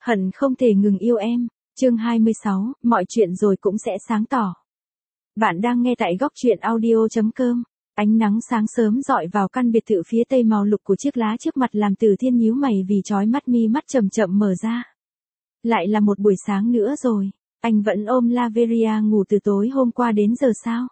Hận không thể ngừng yêu em. Chương 26, mọi chuyện rồi cũng sẽ sáng tỏ. Bạn đang nghe tại góc truyện audio.com. Ánh nắng sáng sớm rọi vào căn biệt thự phía tây màu lục của chiếc lá trước mặt làm Từ Thiên nhíu mày vì chói mắt, mi mắt chậm chậm mở ra. Lại là một buổi sáng nữa rồi, anh vẫn ôm Laveria ngủ từ tối hôm qua đến giờ sao?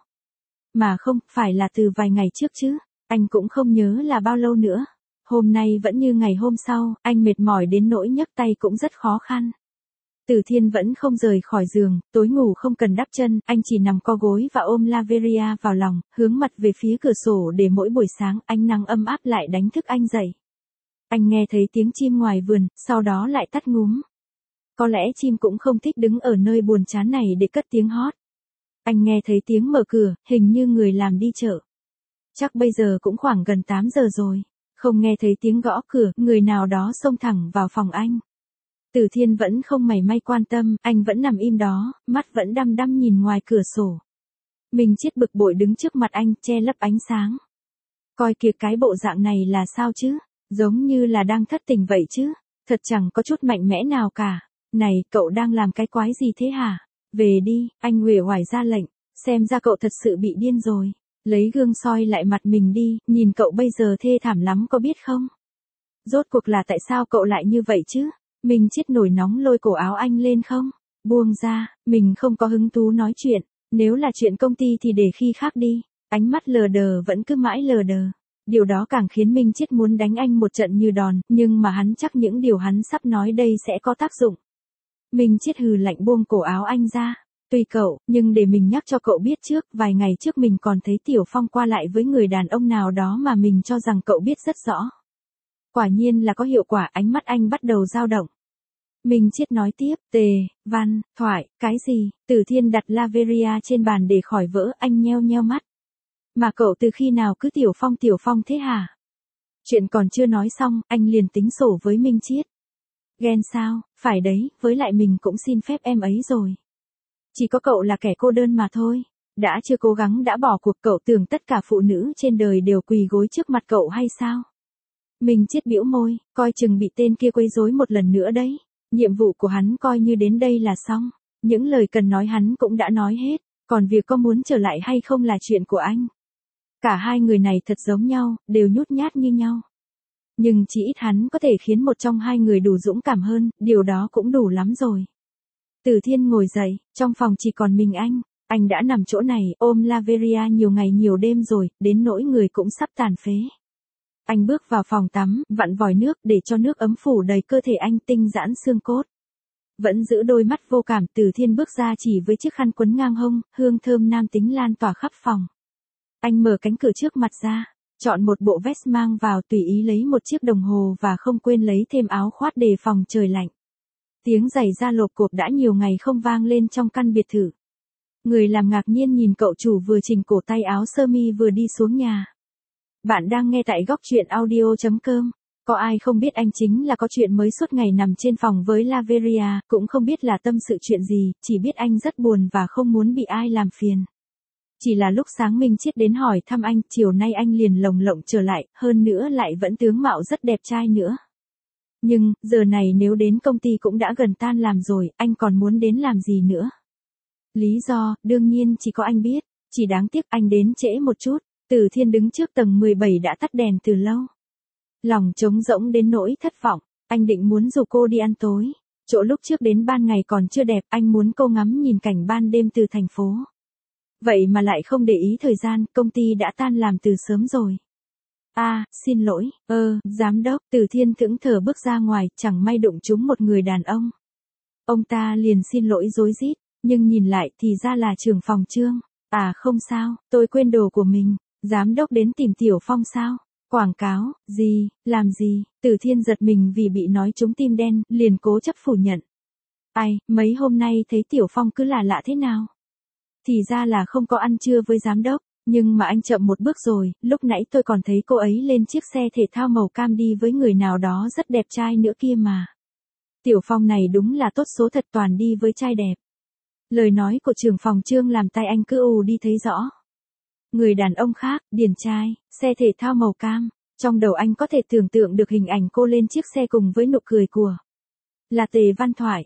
Mà không, phải là từ vài ngày trước chứ, anh cũng không nhớ là bao lâu nữa. Hôm nay vẫn như ngày hôm sau, anh mệt mỏi đến nỗi nhấc tay cũng rất khó khăn. Từ Thiên vẫn không rời khỏi giường, tối ngủ không cần đắp chân, anh chỉ nằm co gối và ôm Laveria vào lòng, hướng mặt về phía cửa sổ để mỗi buổi sáng ánh nắng ấm áp lại đánh thức anh dậy. Anh nghe thấy tiếng chim ngoài vườn, sau đó lại tắt ngúm. Có lẽ chim cũng không thích đứng ở nơi buồn chán này để cất tiếng hót. Anh nghe thấy tiếng mở cửa, hình như người làm đi chợ. Chắc bây giờ cũng khoảng gần 8 giờ rồi. Không nghe thấy tiếng gõ cửa, người nào đó xông thẳng vào phòng anh. Từ Thiên vẫn không mảy may quan tâm, anh vẫn nằm im đó, mắt vẫn đăm đăm nhìn ngoài cửa sổ. Mình chết bực bội đứng trước mặt anh, che lấp ánh sáng. Coi kìa, cái bộ dạng này là sao chứ? Giống như là đang thất tình vậy chứ? Thật chẳng có chút mạnh mẽ nào cả. Này, cậu đang làm cái quái gì thế hả? Về đi, anh uể oải ra lệnh. Xem ra cậu thật sự bị điên rồi. Lấy gương soi lại mặt mình đi, nhìn cậu bây giờ thê thảm lắm có biết không? Rốt cuộc là tại sao cậu lại như vậy chứ? Mình chết nổi nóng lôi cổ áo anh lên không? Buông ra, mình không có hứng thú nói chuyện. Nếu là chuyện công ty thì để khi khác đi. Ánh mắt lờ đờ vẫn cứ mãi lờ đờ. Điều đó càng khiến Minh Chết muốn đánh anh một trận như đòn, nhưng mà hắn chắc những điều hắn sắp nói đây sẽ có tác dụng. Minh Chết hừ lạnh buông cổ áo anh ra. Tùy cậu, nhưng để mình nhắc cho cậu biết trước, vài ngày trước mình còn thấy Tiểu Phong qua lại với người đàn ông nào đó mà mình cho rằng cậu biết rất rõ. Quả nhiên là có hiệu quả, ánh mắt anh bắt đầu dao động. Minh Chết nói tiếp, thoại, cái gì? Từ Thiên đặt Laveria trên bàn để khỏi vỡ, anh nheo nheo mắt. Mà cậu từ khi nào cứ Tiểu Phong thế hả? Chuyện còn chưa nói xong, anh liền tính sổ với Minh Chết. Ghen sao? Phải đấy, với lại mình cũng xin phép em ấy rồi. Chỉ có cậu là kẻ cô đơn mà thôi. Đã chưa cố gắng đã bỏ cuộc, cậu tưởng tất cả phụ nữ trên đời đều quỳ gối trước mặt cậu hay sao? Mình chết bĩu môi, coi chừng bị tên kia quấy rối một lần nữa đấy. Nhiệm vụ của hắn coi như đến đây là xong. Những lời cần nói hắn cũng đã nói hết. Còn việc có muốn trở lại hay không là chuyện của anh. Cả hai người này thật giống nhau, đều nhút nhát như nhau. Nhưng chỉ ít hắn có thể khiến một trong hai người đủ dũng cảm hơn, điều đó cũng đủ lắm rồi. Từ Thiên ngồi dậy, trong phòng chỉ còn mình anh đã nằm chỗ này, ôm Laveria nhiều ngày nhiều đêm rồi, đến nỗi người cũng sắp tàn phế. Anh bước vào phòng tắm, vặn vòi nước để cho nước ấm phủ đầy cơ thể anh, tinh giãn xương cốt. Vẫn giữ đôi mắt vô cảm, Từ Thiên bước ra chỉ với chiếc khăn quấn ngang hông, hương thơm nam tính lan tỏa khắp phòng. Anh mở cánh cửa trước mặt ra, chọn một bộ vest mang vào, tùy ý lấy một chiếc đồng hồ và không quên lấy thêm áo khoác đề phòng trời lạnh. Tiếng giày da lộp cộp đã nhiều ngày không vang lên trong căn biệt thự. Người làm ngạc nhiên nhìn cậu chủ vừa chỉnh cổ tay áo sơ mi vừa đi xuống nhà. Bạn đang nghe tại góc truyện audio.com. Có ai không biết anh chính là có chuyện mới suốt ngày nằm trên phòng với Laveria, cũng không biết là tâm sự chuyện gì, chỉ biết anh rất buồn và không muốn bị ai làm phiền. Chỉ là lúc sáng Minh Chết đến hỏi thăm anh, chiều nay anh liền lồng lộng trở lại, hơn nữa lại vẫn tướng mạo rất đẹp trai nữa. Nhưng, giờ này nếu đến công ty cũng đã gần tan làm rồi, anh còn muốn đến làm gì nữa? Lý do, đương nhiên chỉ có anh biết, chỉ đáng tiếc anh đến trễ một chút. Từ Thiên đứng trước tầng 17 đã tắt đèn từ lâu. Lòng trống rỗng đến nỗi thất vọng, anh định muốn rủ cô đi ăn tối. Chỗ lúc trước đến ban ngày còn chưa đẹp, anh muốn cô ngắm nhìn cảnh ban đêm từ thành phố. Vậy mà lại không để ý thời gian, công ty đã tan làm từ sớm rồi. Xin lỗi, giám đốc. Từ Thiên thẫn thờ bước ra ngoài, chẳng may đụng trúng một người đàn ông. Ông ta liền xin lỗi rối rít, nhưng nhìn lại thì ra là trưởng phòng Trương. Không sao, tôi quên đồ của mình. Giám đốc đến tìm Tiểu Phong sao? Quảng cáo, gì, làm gì? Từ Thiên giật mình vì bị nói trúng tim đen, liền cố chấp phủ nhận. Mấy hôm nay thấy Tiểu Phong cứ lạ lạ thế nào? Thì ra là không có ăn trưa với giám đốc, nhưng mà anh chậm một bước rồi, lúc nãy tôi còn thấy cô ấy lên chiếc xe thể thao màu cam đi với người nào đó rất đẹp trai nữa kia mà. Tiểu Phong này đúng là tốt số thật, toàn đi với trai đẹp. Lời nói của trưởng phòng Trương làm tay anh cứ ù đi thấy rõ. Người đàn ông khác, điển trai, xe thể thao màu cam, trong đầu anh có thể tưởng tượng được hình ảnh cô lên chiếc xe cùng với nụ cười của Là Tề Văn Thoại.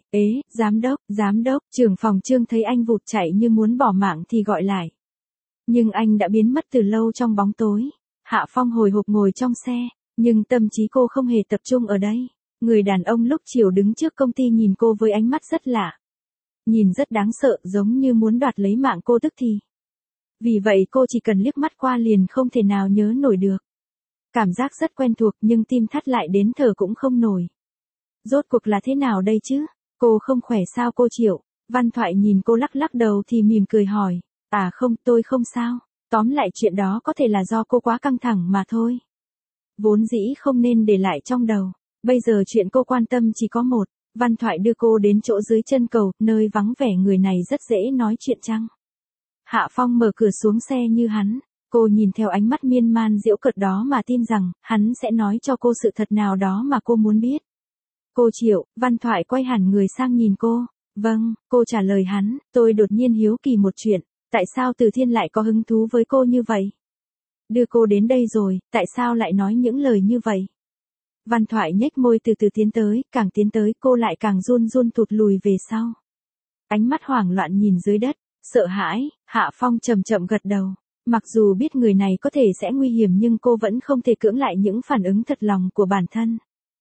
Giám đốc, trưởng phòng Trương thấy anh vụt chạy như muốn bỏ mạng thì gọi lại. Nhưng anh đã biến mất từ lâu trong bóng tối. Hạ Phong hồi hộp ngồi trong xe, nhưng tâm trí cô không hề tập trung ở đây. Người đàn ông lúc chiều đứng trước công ty nhìn cô với ánh mắt rất lạ. Nhìn rất đáng sợ, giống như muốn đoạt lấy mạng cô tức thì. Vì vậy cô chỉ cần liếc mắt qua liền không thể nào nhớ nổi được. Cảm giác rất quen thuộc nhưng tim thắt lại đến thở cũng không nổi. Rốt cuộc là thế nào đây chứ? Cô không khỏe sao cô Triệu? Văn Thoại nhìn cô lắc lắc đầu thì mỉm cười hỏi. À không, tôi không sao. Tóm lại chuyện đó có thể là do cô quá căng thẳng mà thôi. Vốn dĩ không nên để lại trong đầu. Bây giờ chuyện cô quan tâm chỉ có một. Văn Thoại đưa cô đến chỗ dưới chân cầu, nơi vắng vẻ người này rất dễ nói chuyện chăng? Hạ Phong mở cửa xuống xe như hắn. Cô nhìn theo ánh mắt miên man giễu cợt đó mà tin rằng, hắn sẽ nói cho cô sự thật nào đó mà cô muốn biết. Cô Triệu, Văn Thoại quay hẳn người sang nhìn cô. Vâng, cô trả lời hắn, tôi đột nhiên hiếu kỳ một chuyện. Tại sao Từ Thiên lại có hứng thú với cô như vậy? Đưa cô đến đây rồi, tại sao lại nói những lời như vậy? Văn Thoại nhếch môi từ từ tiến tới, càng tiến tới cô lại càng run run tụt lùi về sau. Ánh mắt hoảng loạn nhìn dưới đất, sợ hãi, Hạ Phong chậm chậm gật đầu. Mặc dù biết người này có thể sẽ nguy hiểm nhưng cô vẫn không thể cưỡng lại những phản ứng thật lòng của bản thân.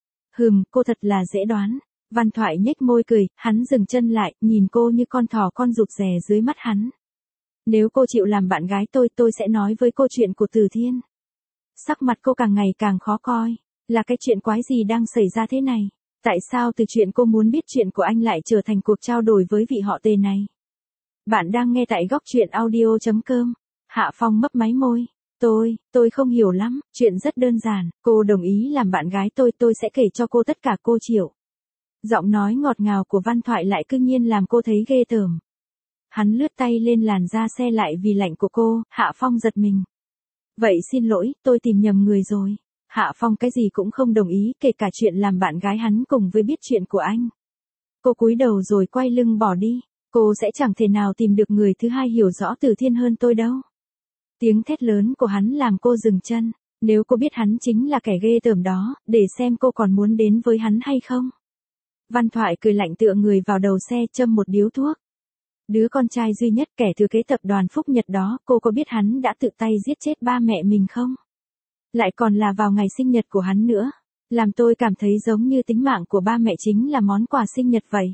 Cô thật là dễ đoán. Văn Thoại nhếch môi cười, hắn dừng chân lại, nhìn cô như con thỏ con rụt rè dưới mắt hắn. Nếu cô chịu làm bạn gái tôi sẽ nói với cô chuyện của Từ Thiên. Sắc mặt cô càng ngày càng khó coi. Là cái chuyện quái gì đang xảy ra thế này? Tại sao từ chuyện cô muốn biết chuyện của anh lại trở thành cuộc trao đổi với vị họ Tề này? Bạn đang nghe tại góc truyện audio.com. Hạ Phong mấp máy môi. Tôi không hiểu lắm, chuyện rất đơn giản, cô đồng ý làm bạn gái tôi sẽ kể cho cô tất cả cô Triệu. Giọng nói ngọt ngào của Văn Thoại lại cương nhiên làm cô thấy ghê tởm. Hắn lướt tay lên làn da xe lại vì lạnh của cô, Hạ Phong giật mình. Vậy xin lỗi, tôi tìm nhầm người rồi. Hạ Phong cái gì cũng không đồng ý, kể cả chuyện làm bạn gái hắn cùng với biết chuyện của anh. Cô cúi đầu rồi quay lưng bỏ đi, cô sẽ chẳng thể nào tìm được người thứ hai hiểu rõ Từ Thiên hơn tôi đâu. Tiếng thét lớn của hắn làm cô dừng chân, nếu cô biết hắn chính là kẻ ghê tởm đó, để xem cô còn muốn đến với hắn hay không. Văn Thoại cười lạnh tựa người vào đầu xe châm một điếu thuốc. Đứa con trai duy nhất kẻ thừa kế tập đoàn Phúc Nhật đó, cô có biết hắn đã tự tay giết chết ba mẹ mình không? Lại còn là vào ngày sinh nhật của hắn nữa. Làm tôi cảm thấy giống như tính mạng của ba mẹ chính là món quà sinh nhật vậy.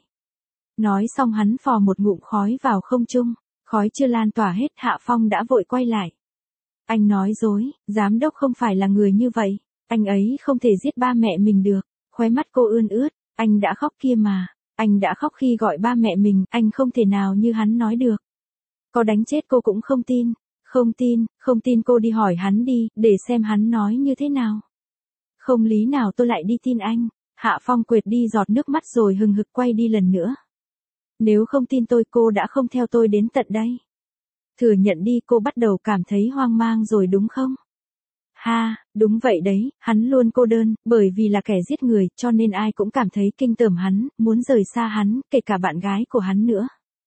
Nói xong hắn phò một ngụm khói vào không trung. Khói chưa lan tỏa hết, Hạ Phong đã vội quay lại. Anh nói dối, giám đốc không phải là người như vậy. Anh ấy không thể giết ba mẹ mình được. Khóe mắt cô ươn ướt. Anh đã khóc kia mà. Anh đã khóc khi gọi ba mẹ mình. Anh không thể nào như hắn nói được. Có đánh chết cô cũng không tin. Không tin cô đi hỏi hắn đi, để xem hắn nói như thế nào. Không lý nào tôi lại đi tin anh. Hạ Phong quệt đi giọt nước mắt rồi hừng hực quay đi lần nữa. Nếu không tin tôi cô đã không theo tôi đến tận đây. Thừa nhận đi, cô bắt đầu cảm thấy hoang mang rồi đúng không? Ha, đúng vậy đấy, hắn luôn cô đơn, bởi vì là kẻ giết người, cho nên ai cũng cảm thấy kinh tởm hắn, muốn rời xa hắn, kể cả bạn gái của hắn nữa.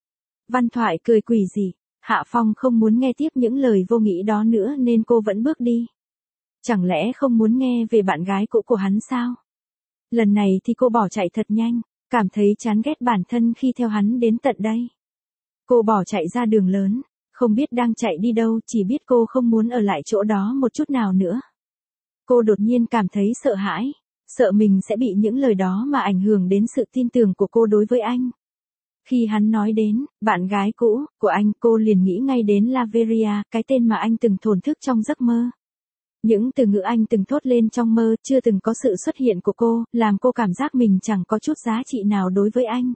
Văn Thoại cười quỷ dị. Hạ Phong không muốn nghe tiếp những lời vô nghĩa đó nữa nên cô vẫn bước đi. Chẳng lẽ không muốn nghe về bạn gái cũ của hắn sao? Lần này thì cô bỏ chạy thật nhanh, cảm thấy chán ghét bản thân khi theo hắn đến tận đây. Cô bỏ chạy ra đường lớn, không biết đang chạy đi đâu, chỉ biết cô không muốn ở lại chỗ đó một chút nào nữa. Cô đột nhiên cảm thấy sợ hãi, sợ mình sẽ bị những lời đó mà ảnh hưởng đến sự tin tưởng của cô đối với anh. Khi hắn nói đến, bạn gái cũ, của anh, cô liền nghĩ ngay đến Laveria, cái tên mà anh từng thổn thức trong giấc mơ. Những từ ngữ anh từng thốt lên trong mơ, chưa từng có sự xuất hiện của cô, làm cô cảm giác mình chẳng có chút giá trị nào đối với anh.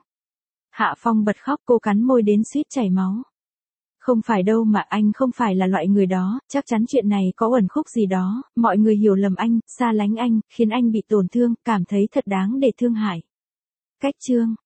Hạ Phong bật khóc, cô cắn môi đến suýt chảy máu. Không phải đâu mà anh không phải là loại người đó, chắc chắn chuyện này có uẩn khúc gì đó, mọi người hiểu lầm anh, xa lánh anh, khiến anh bị tổn thương, cảm thấy thật đáng để thương hại. Cách chương